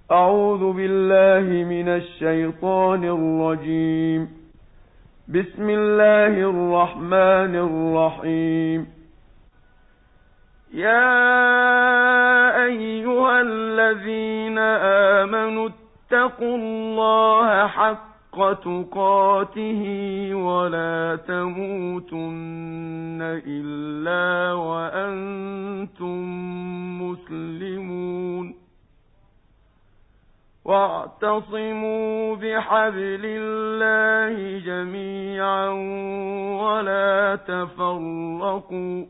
أعوذ بالله من الشيطان الرجيم. بسم الله الرحمن الرحيم. يا أيها الذين آمنوا اتقوا الله حق تقاته ولا تموتن إلا وأنتم مسلمون. واعتصموا بحبل الله جميعا ولا تفرقوا.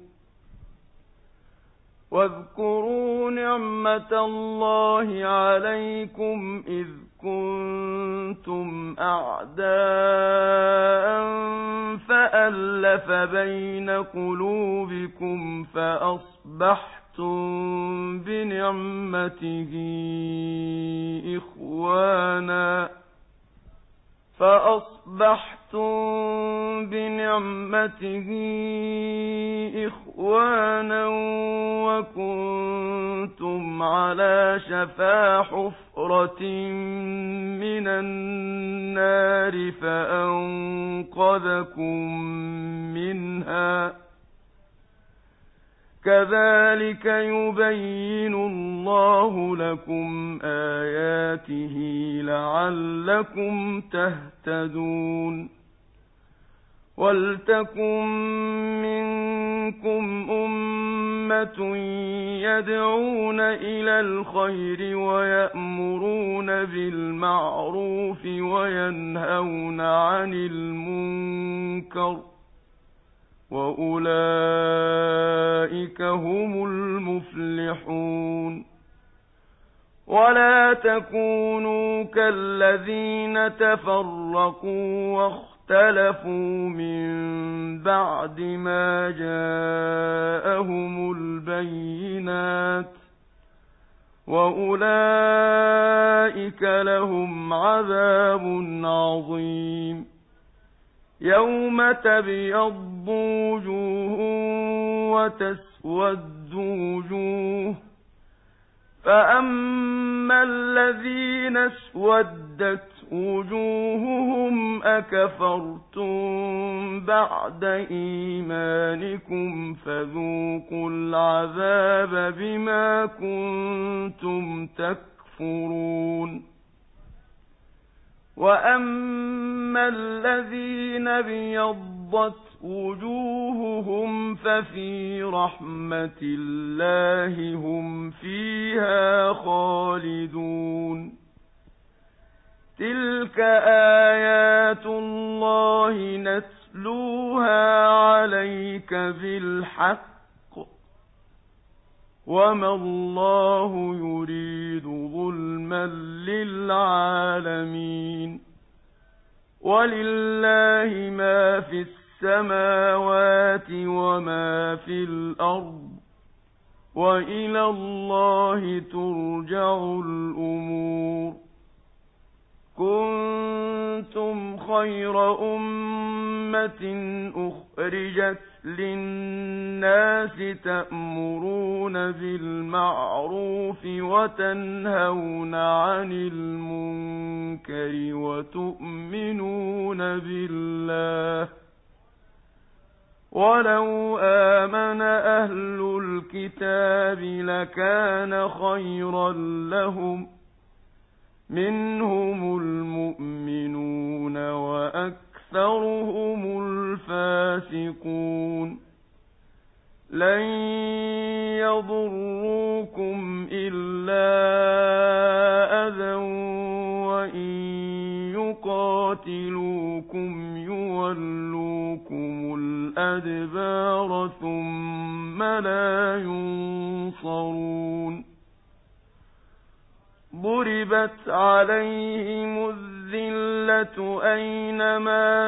واذكروا نعمة الله عليكم إذ كنتم أعداء فألف بين قلوبكم فأصبحتم بنعمته إخوانا وكنتم على شفا حفرة من النار فأنقذكم منها. كذلك يبين الله لكم آياته لعلكم تهتدون. ولتكن منكم أمة يدعون إلى الخير ويأمرون بالمعروف وينهون عن المنكر وأولئك هم المفلحون. ولا تكونوا كالذين تفرقوا واختلفوا من بعد ما جاءهم البينات وأولئك لهم عذاب عظيم. يوم تبيض وجوه وتسود وجوه فأما الذين اسودت وجوههم أكفرتم بعد إيمانكم فذوقوا العذاب بما كنتم تكفرون. وأما الذين ابيضت وجوههم ففي رحمة الله هم فيها خالدون. تلك آيات الله نتلوها عليك بالحق وما الله يريد ظلما للعالمين. ولله ما في السماوات وما في الأرض وإلى الله ترجع الأمور. كنتم خير أمة أخرجت للناس تأمرون بالمعروف وتنهون عن المنكر وتؤمنون بالله. ولو آمن أهل الكتاب لكان خيرا لهم منهم المؤمنون وأكثرهم الفاسقون. لن يضروكم إلا أذى وإن يقاتلوكم يولوكم الأدبار ثم لا ينصرون. ضربت عليهم الذلة أينما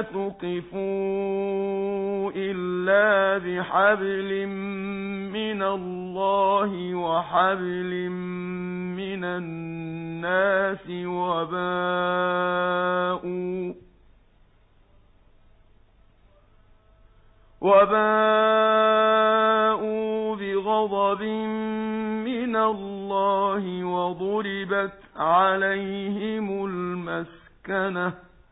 ثقفوا إلا بحبل من الله وحبل من الناس وباءوا بغضب من الله اللَّهِ وَضُرِبَتْ عَلَيْهِمُ الْمَسْكَنَةُ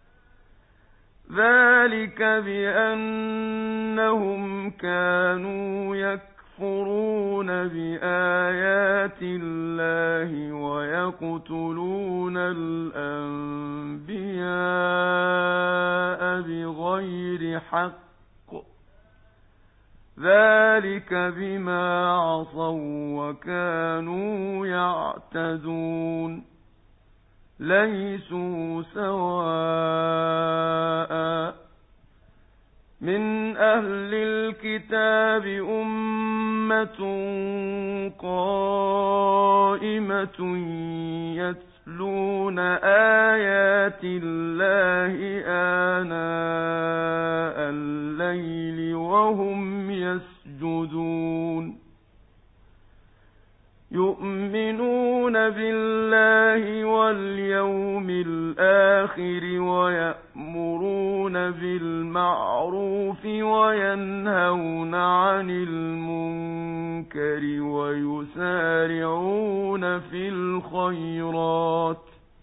ذَلِكَ بِأَنَّهُمْ كَانُوا يَكْفُرُونَ بِآيَاتِ اللَّهِ وَيَقْتُلُونَ الْأَنبِيَاءَ بِغَيْرِ حَقٍّ ذَلِكَ بِمَا عَصَوا وَكَانُوا يَعْتَدُونَ لَيْسُوا سَوَاءً مِنْ أَهْلِ الْكِتَابِ أُمَّةٌ قَائِمَةٌ يَتْلُونَ آيَاتِ اللَّهِ آنَاءَ اللَّيْلِ وَهُمْ يَسْجُدُونَ يُؤْمِنُونَ بِاللَّهِ وَالْيَوْمِ الْآخِرِ وَيَأْمُرُونَ بِالْمَعْرُوفِ وَيَنْهَوْنَ عَنِ الْمُنكَرِ وَيُسَارِعُونَ فِي الْخَيْرَاتِ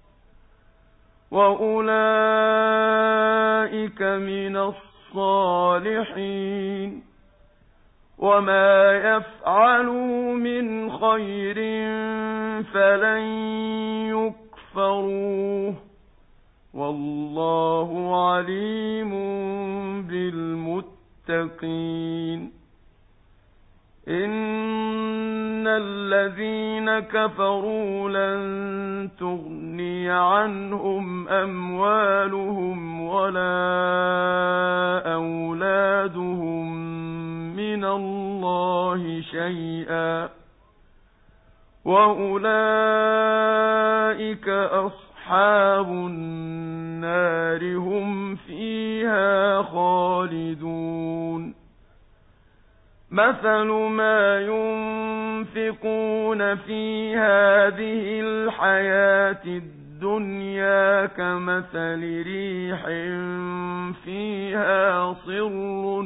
وَأُولَئِكَ مِنَ الصَّالِحِينَ وَمَا يَفْعَلُوا مِنْ خَيْرٍ فَلَنْ يُكْفَرُوهُ وَاللَّهُ عَلِيمٌ بِالْمُتَّقِينَ إِنَّ الَّذِينَ كَفَرُوا لَن تُغْنِيَ عَنْهُمْ أَمْوَالُهُمْ وَلَا أَوْلَادُهُم مِّنَ اللَّهِ شَيْئًا وَأُولَئِكَ أَصْحَابُ النَّارِ هُمْ فِيهَا خَالِدُونَ مَثَلُ مَا يُنفِقُونَ فِي هَٰذِهِ الْحَيَاةِ الدُّنْيَا كَمَثَلِ رِيحٍ فِيهَا صِرٌّ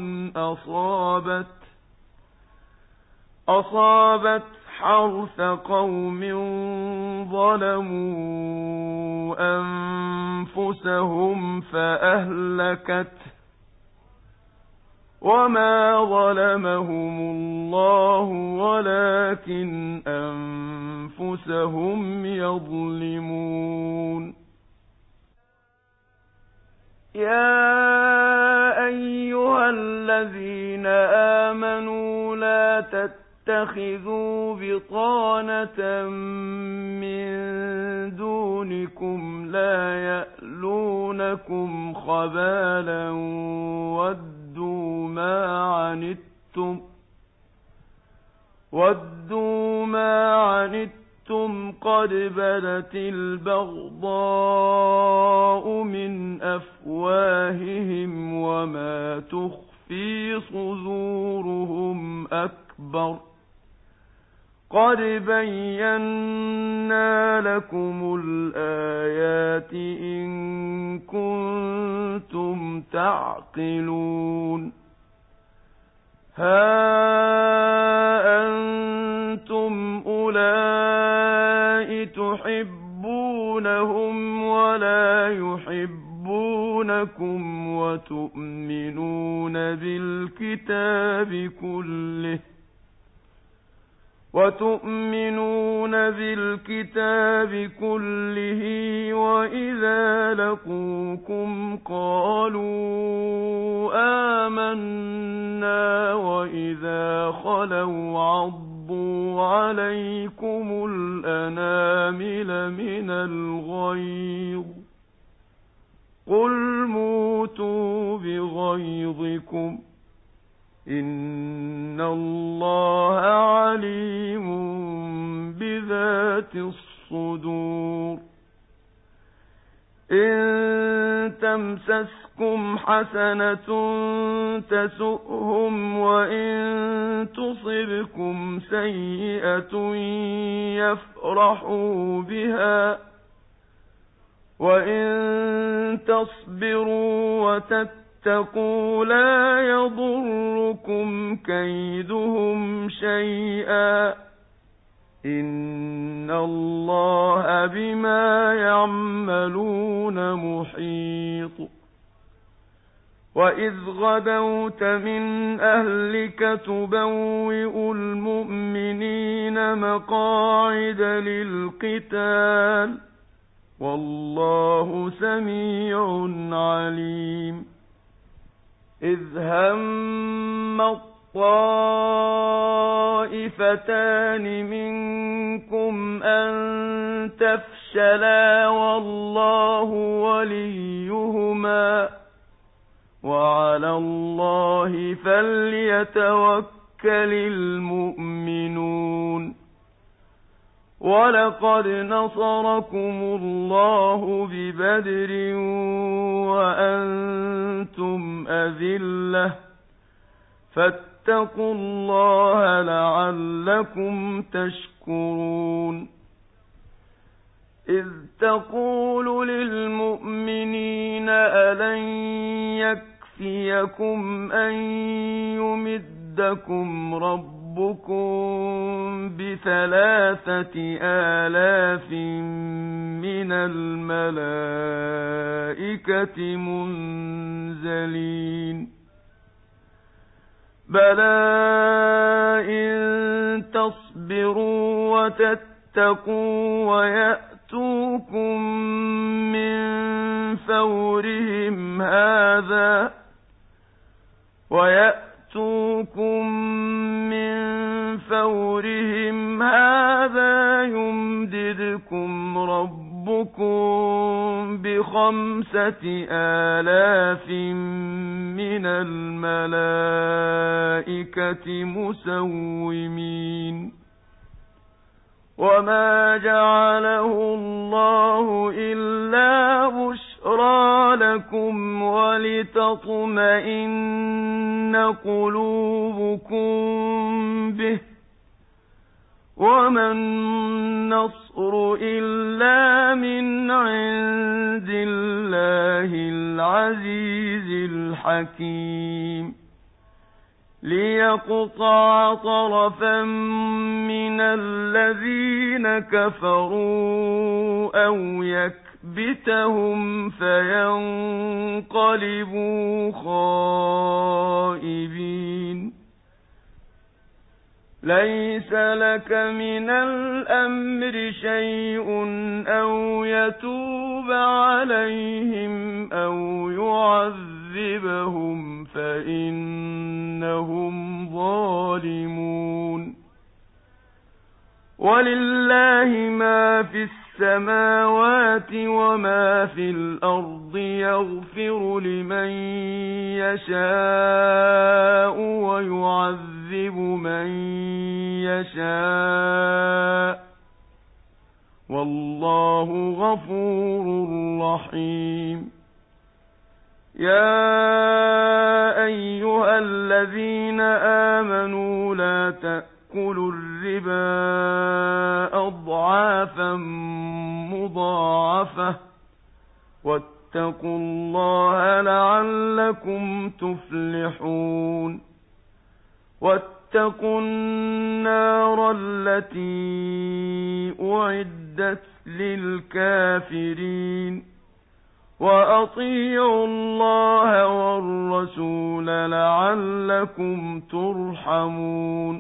أَصَابَتْ حَرْثَ قَوْمٍ ظَلَمُوا أَنفُسَهُمْ فَأَهْلَكَتْهُ وَمَا ظَلَمَهُمُ اللَّهُ وَلَٰكِنْ أَنفُسَهُمْ يَظْلِمُونَ يَا أَيُّهَا الَّذِينَ آمَنُوا لَا تَتَّخِذُوا بِطَانَةً مِّن دُونِكُمْ لَا يَأْلُونَكُمْ خَبَالًا وَدُّوا مَا عَنِتُّمْ قَدْ بَدَتِ الْبَغْضَاءُ مِنْ أَفْوَاهِهِمْ وَمَا تُخْفِي صُدُورُهُمْ أَكْبَرُ قَدْ بَيَّنَّا لَكُمُ الْآيَاتِ إِن كُنتُمْ تَعْقِلُونَ هَا أَنتُمْ أُولَاءِ تُحِبُّونَهُمْ وَلَا يُحِبُّونَكُمْ وَتُؤْمِنُونَ بِالْكِتَابِ كُلِّهِ وَإِذَا لَقُوكُمْ قَالُوا آمَنَّا وَإِذَا خَلَوْا عَضُّوا عَلَيْكُمُ الْأَنَامِلَ مِنَ الْغَيْظِ قُلْ مُوتُوا بِغَيْظِكُمْ إِنَّ اللَّهَ عَلِيمٌ بِذَاتِ الصُّدُورِ إِن تَمْسَسْكُمْ حَسَنَةٌ تَسُؤْهُمْ وَإِن تُصِبْكُمْ سَيِّئَةٌ يَفْرَحُوا بِهَا وَإِن تَصْبِرُوا وَتَتَّقُوا لَا يَضُرُّكُمْ كَيْدُهُمْ شَيْئًا إِنَّ إِنَّ اللَّهَ بِمَا يَعْمَلُونَ مُحِيطٌ وَإِذْ غَدَوْتَ مِنْ أَهْلِكَ تُبَوِّئُ الْمُؤْمِنِينَ مَقَاعِدَ لِلْقِتَالِ وَاللَّهُ سَمِيعٌ عَلِيمٌ إِذْ هَمَّ الطَّائِفَتَانِ مِنكُمْ أَن تَفْشَلَا وَاللَّهُ وَلِيُّهُمَا وَعَلَى اللَّهِ فَلْيَتَوَكَّلِ الْمُؤْمِنُونَ وَلَقَدْ نَصَرَكُمُ اللَّهُ بِبَدْرٍ وَأَنْتُمْ أَذِلَّةٌ فَاتَّقُوا اللَّهَ لَعَلَّكُمْ تَشْكُرُونَ إِذْ تَقُولُ لِلْمُؤْمِنِينَ أَلَنْ يَكْفِيَكُمْ أَنْ يُمِدَّكُمْ رَبُّكُمْ ب3,000 مِنَ الْمَلَائِكَةِ مُنْزَلِينَ بَلَى إِن تَصْبِرُوا وَتَتَّقُوا وَيَأْتُوكُم مِّن فَوْرِهِمْ هَٰذَا يُمْدِدْكُمْ رَبُّكُم ب5,000 مِّنَ الْمَلَائِكَةِ مُسَوِّمِينَ وَمَا جَعَلَهُ اللَّهُ إِلَّا بُشْرَىٰ لَكُمْ وَلِتَطْمَئِنَّ قُلُوبُكُم بِهِ وَمَا النَّصْرُ إِلَّا مِنْ عِندِ اللَّهِ الْعَزِيزِ الْحَكِيمِ لِيَقْطَعَ طَرَفًا مِّنَ الَّذِينَ كَفَرُوا أَوْ يَكْبِتَهُمْ فَيَنقَلِبُوا خَائِبِينَ لَيْسَ لَكَ مِنَ الْأَمْرِ شَيْءٌ أَوْ يَتُوبَ عَلَيْهِمْ أَوْ يُعَذِّبَهُمْ فَإِنَّهُمْ ظَالِمُونَ وَلِلَّهِ مَا فِي السَّمَاوَاتِ وَمَا فِي الْأَرْضِ يَغْفِرُ لِمَن يَشَاءُ وَيُعَذِّبُ مَن يَشَاءُ وَاللَّهُ غَفُورٌ رَّحِيمٌ يَا أَيُّهَا الَّذِينَ آمَنُوا لَا تَأْكُلُوا الرِّبَا أَضْعَافًا مُّضَاعَفَةً وَاتَّقُوا اللَّهَ لَعَلَّكُمْ تُفْلِحُونَ وَاتَّقُوا النَّارَ الَّتِي أُعِدَّتْ لِلْكَافِرِينَ وَأَطِيعُوا اللَّهَ وَالرَّسُولَ لَعَلَّكُمْ تُرْحَمُونَ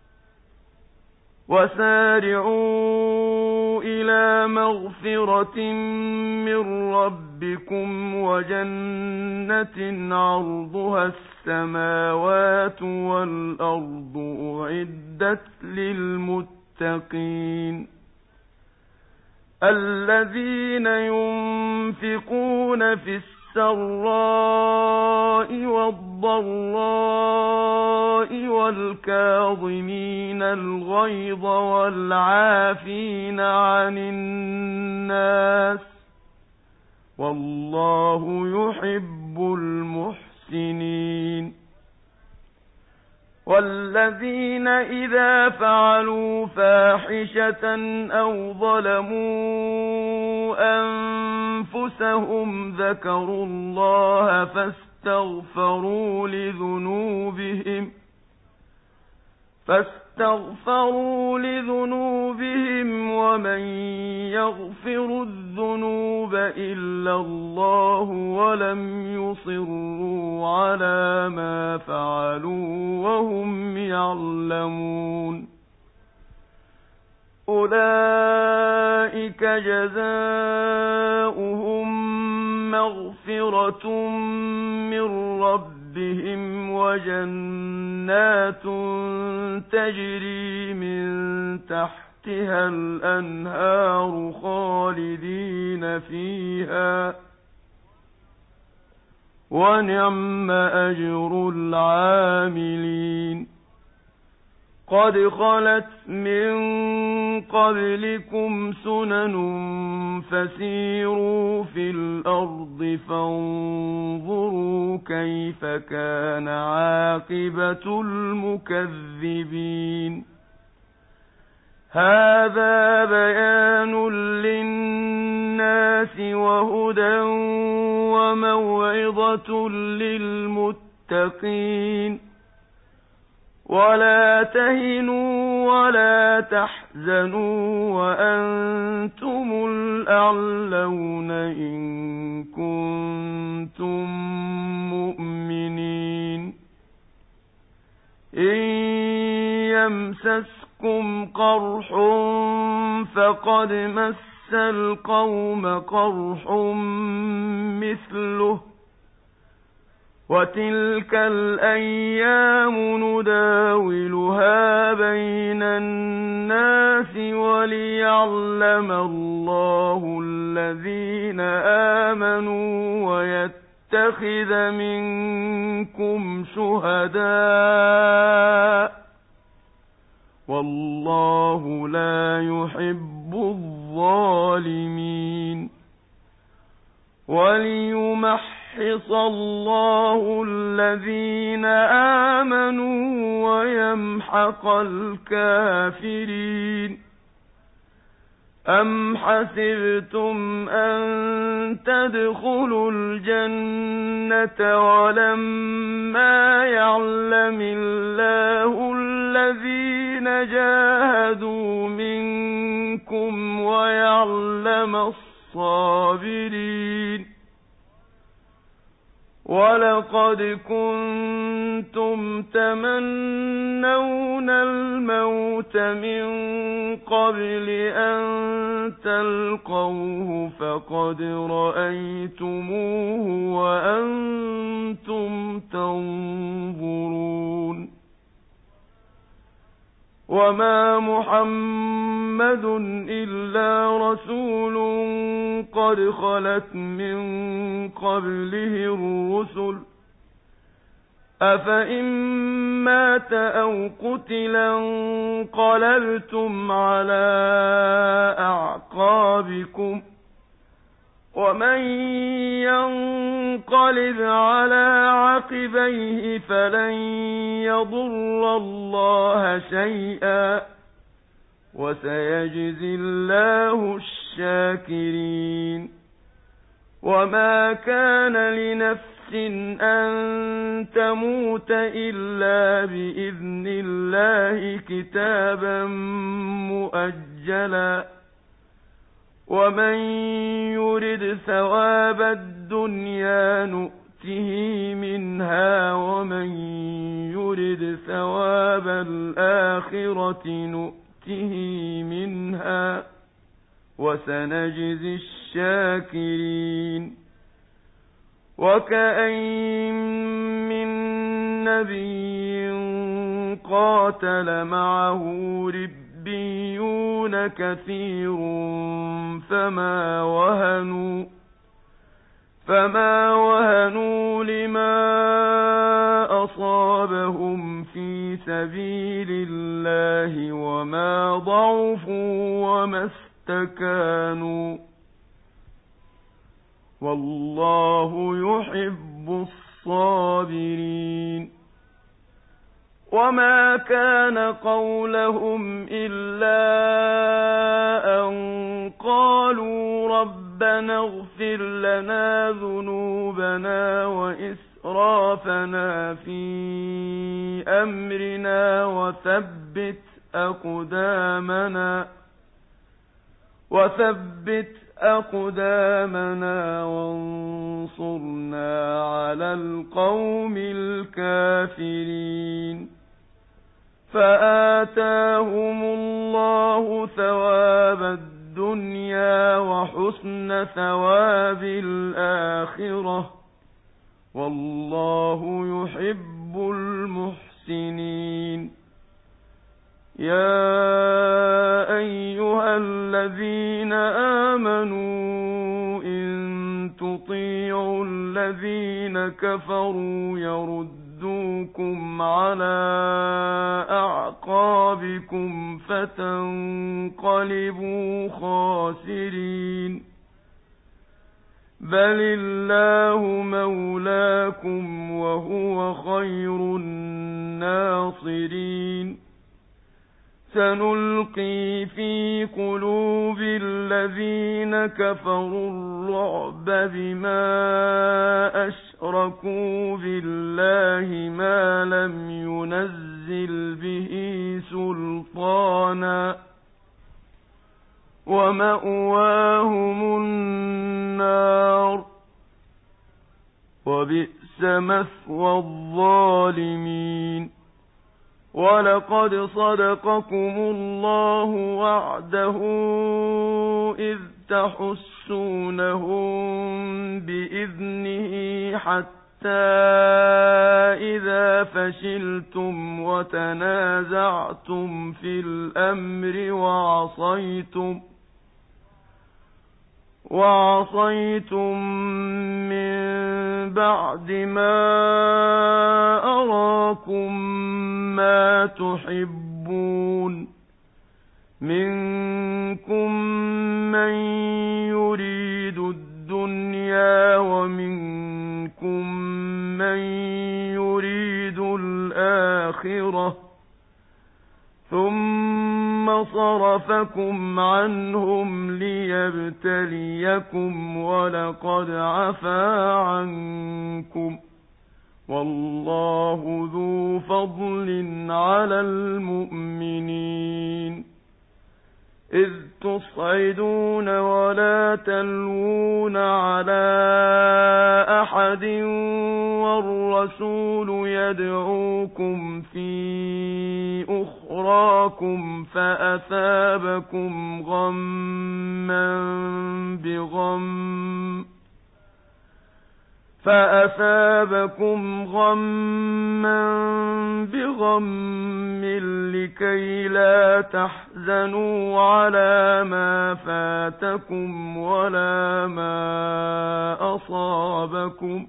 وَسَارِعُوا إِلَى مَغْفِرَةٍ مِّن رَّبِّكُمْ وَجَنَّةٍ عَرْضُهَا السَّمَاوَاتُ وَالْأَرْضُ أُعِدَّتْ لِلْمُتَّقِينَ الَّذِينَ يُنفِقُونَ فِي السَّرَّاءِ وَالضَّرَّاءِ وَالْكَاظِمِينَ الْغَيْظَ وَالْعَافِينَ عَنِ النَّاسِ وَاللَّهُ يُحِبُّ الْمُحْسِنِينَ وَالَّذِينَ إِذَا فَعَلُوا فَاحِشَةً أَوْ ظَلَمُوا أَنفُسَهُمْ ذَكَرُوا اللَّهَ فَاسْتَغْفَرُوا لِذُنُوبِهِمْ ومن يغفر الذنوب إلا الله ولم يصروا على ما فعلوا وهم يعلمون أولئك جزاؤهم مغفرة من ربهم وجنات تجري من تحتها الأنهار خالدين فيها ونعم أجر العاملين قد خلت من قبلكم سنن فسيروا في الأرض فانظروا كيف كان عاقبة المكذبين هذا بيان للناس وهدى وموعظة للمتقين ولا تهنوا ولا تحزنوا وأنتم الأعلون إن كنتم مؤمنين إن يمسسكم قرح فقد مس القوم قرح مثله وتلك الأيام نداولها بين الناس وليعلم الله الذين آمنوا ويتخذ منكم شهداء والله لا يحب الظالمين وليمحص الله الذين آمنوا ويمحق الكافرين أم حسبتم أن تدخلوا الجنة ولما يعلم الله الذين جاهدوا منكم ويعلم الصابرين ولقد كنتم تمنون الموت من قبل أن تلقوه فقد رأيتموه وأنتم تنظرون وما محمد إلا رسول قد خلت من قبله الرسل أفإن مات أو قتلا انقلبتم على أعقابكم ومن ينقلب على عقبيه فلن يضر الله شيئا وسيجزي الله الشاكرين وما كان لنفس أن تموت إلا بإذن الله كتابا مؤجلا ومن يرد ثواب الدنيا نؤته منها ومن يرد ثواب الآخرة نؤته منها وسنجزي الشاكرين وكأين من نبي قاتل معه ربيون كثير فما وهنوا لما أصابهم في سبيل الله وما ضعفوا وما استكانوا والله يحب الصابرين وما كان قولهم إلا أن قالوا ربنا اغفر لنا ذنوبنا وإسرافنا في أمرنا وثبت أقدامنا وثبت أقدامنا وانصرنا على القوم الكافرين فآتاهم الله ثواب الدنيا وحسن ثواب الآخرة والله يحب المحسنين يا أيها الذين آمنوا إن تطيعوا الذين كفروا يردوكم على أعقابكم فتنقلبوا خاسرين بل الله مولاكم وهو خير الناصرين سنلقي في قلوب الذين كفروا الرعب بما أشركوا بالله ما لم ينزل به سلطانا ومأواهم النار وبئس مثوى الظالمين ولقد صدقكم الله وعده إذ تحسونهم بإذنه حتى إذا فشلتم وتنازعتم في الأمر وعصيتم من بعد ما أراكم ما تحبون منكم من يريد الدنيا ومنكم من يريد الآخرة ثم صرفكم عنهم ليبتليكم ولقد عفا عنكم والله ذو فضل على المؤمنين إذ تصعدون ولا تلوون على أحد والرسول يدعوكم في أخراكم فأثابكم غما بغم لكي لا تحزنوا على ما فاتكم ولا ما أصابكم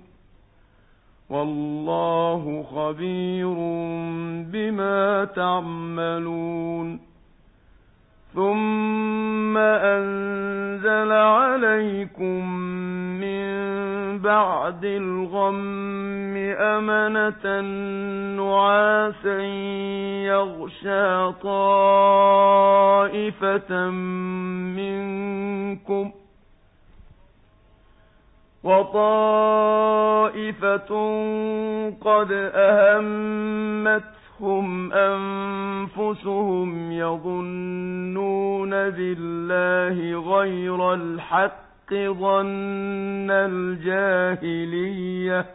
والله خبير بما تعملون ثم أنزل عليكم من بعد الغم أمنة نعاسا يغشى طائفة منكم وطائفة قد أهمتهم أنفسهم يظنون بالله غير الحق ظن الجاهلية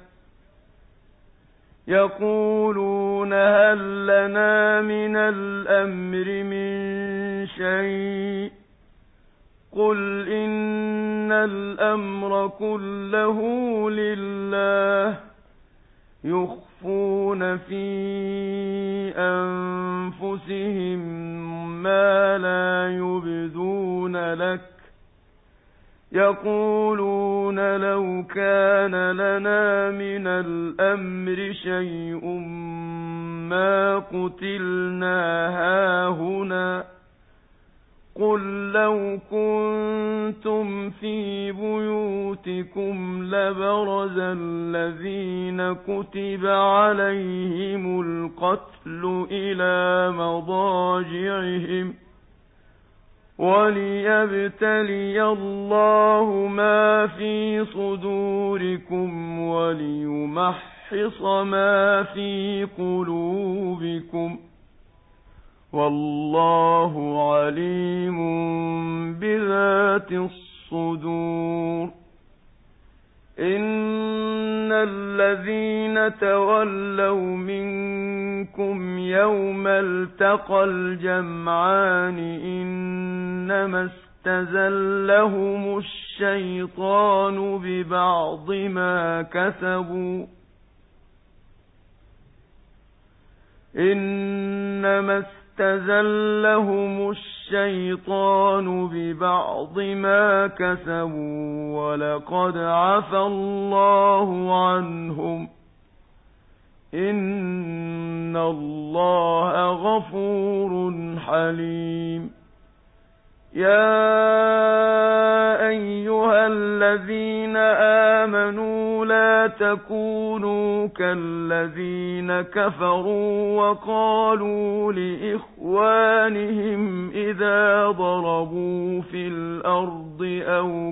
يقولون هل لنا من الأمر من شيء قل إن الأمر كله لله يخفون في أنفسهم ما لا يبدون لك يقولون لو كان لنا من الأمر شيء ما قتلنا هاهنا قل لو كنتم في بيوتكم لبرز الذين كتب عليهم القتل إلى مضاجعهم وليبتلي الله ما في صدوركم وليمحص ما في قلوبكم والله عليم بذات ذات الصدور إن الذين تولوا منكم يوم التقى الجمعان إنما استزلهم الشيطان ببعض ما كسبوا ولقد عفى الله عنهم إن الله غفور حليم يا أيها الذين آمنوا لا تكونوا كالذين كفروا وقالوا لإخوانهم إذا ضربوا في الأرض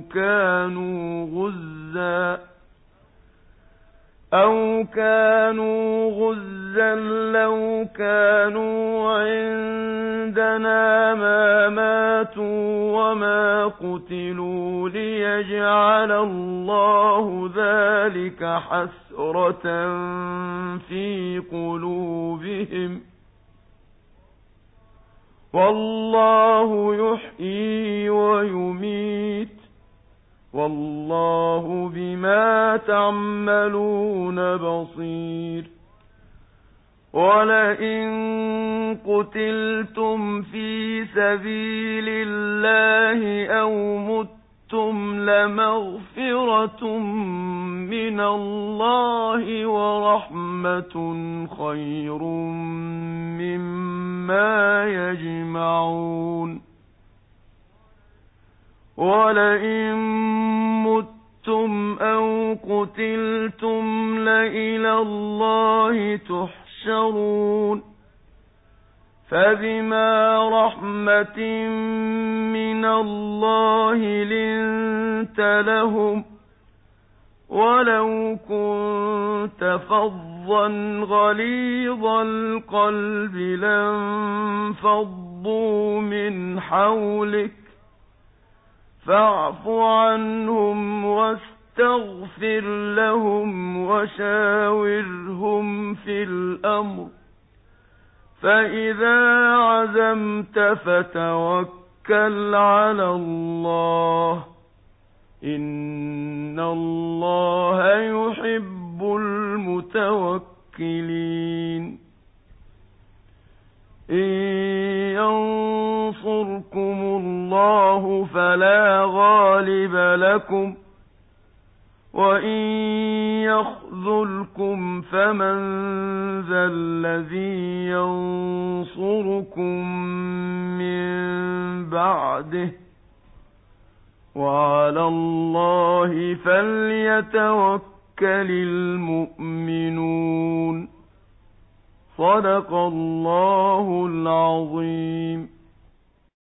أو كانوا غزا لو كانوا عندنا ما ماتوا وما قتلوا ليجعل الله ذلك حسرة في قلوبهم والله يحيي ويميت والله بما تعملون بصير ولئن قتلتم في سبيل الله أو متم لمغفرة من الله ورحمة خير مما يجمعون ولئن متم أو قتلتم لإلى الله تحشرون فبما رحمة من الله لنت لهم ولو كنت فظا غليظ القلب لانفضوا من حولك فاعف عنهم واستغفر لهم وشاورهم في الأمر فإذا عزمت فتوكل على الله إن الله يحب المتوكلين إن ينصركم الله فلا غالب لكم وإن يخذلكم فمن ذا الذي ينصركم من بعده وعلى الله فليتوكل المؤمنون صدق الله العظيم